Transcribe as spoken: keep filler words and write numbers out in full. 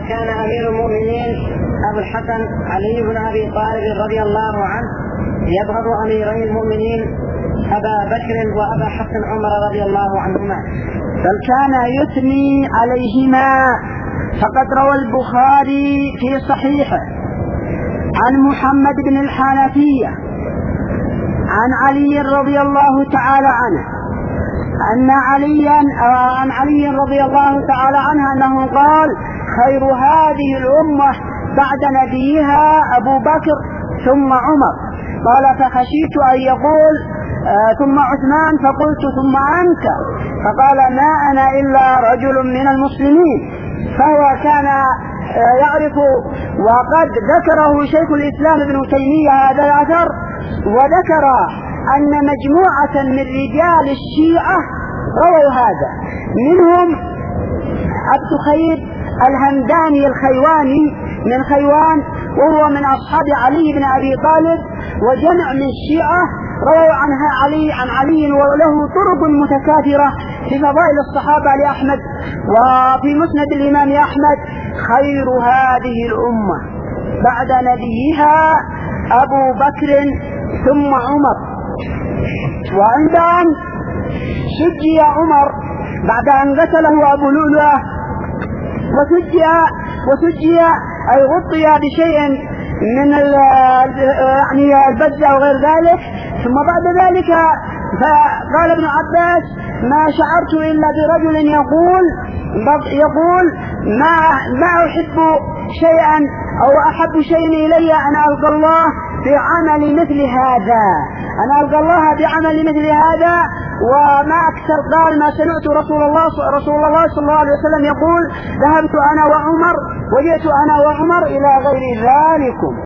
كان أمير المؤمنين أبو الحسن علي بن أبي طالب رضي الله عنه يبغض أميري المؤمنين أبا بكر وأبا حسن عمر رضي الله عنهما، بل كان يثني عليهما. فقد روى البخاري في صحيحه عن محمد بن الحنفية عن علي رضي الله تعالى عنه أن عليا عن علي رضي الله تعالى عنه أنه قال: خير هذه الأمة بعد نبيها أبو بكر ثم عمر. قال: فخشيت أن يقول آه ثم عثمان، فقلت ثم أنت، فقال: ما أنا إلا رجل من المسلمين. فهو كان آه يعرف، وقد ذكره شيخ الإسلام ابن تيمية هذا الأثر، وذكر أن مجموعة من رجال الشيعة رووا هذا، منهم عبد خير الهمداني الخيواني من خيوان، وهو من أصحاب علي بن أبي طالب، وجمع من الشيعة رووا عنها علي عن علي، وله طرق متكاثرة في فضائل الصحابة لأحمد وفي مسند الإمام أحمد: خير هذه الأمة بعد نبيها أبو بكر ثم عمر. وعند أن سجي عمر بعد أن غسله أبو لؤلؤة وسجي وسجي أي غطي بشيء من يعني البزة وغير ذلك، ثم بعد ذلك فقال ابن عباس: ما شعرت إلا برجل يقول يقول ما ما أحب شيئا أو أحب شيء إلي أن ألقى الله بعمل مثل هذا، أنا ألقى الله بعمل مثل هذا. وما أكثر قال: ما سمعت رسول الله رسول الله صلى الله عليه وسلم يقول: ذهبت أنا وعمر وجئت أنا وعمر إلى غير ذلك.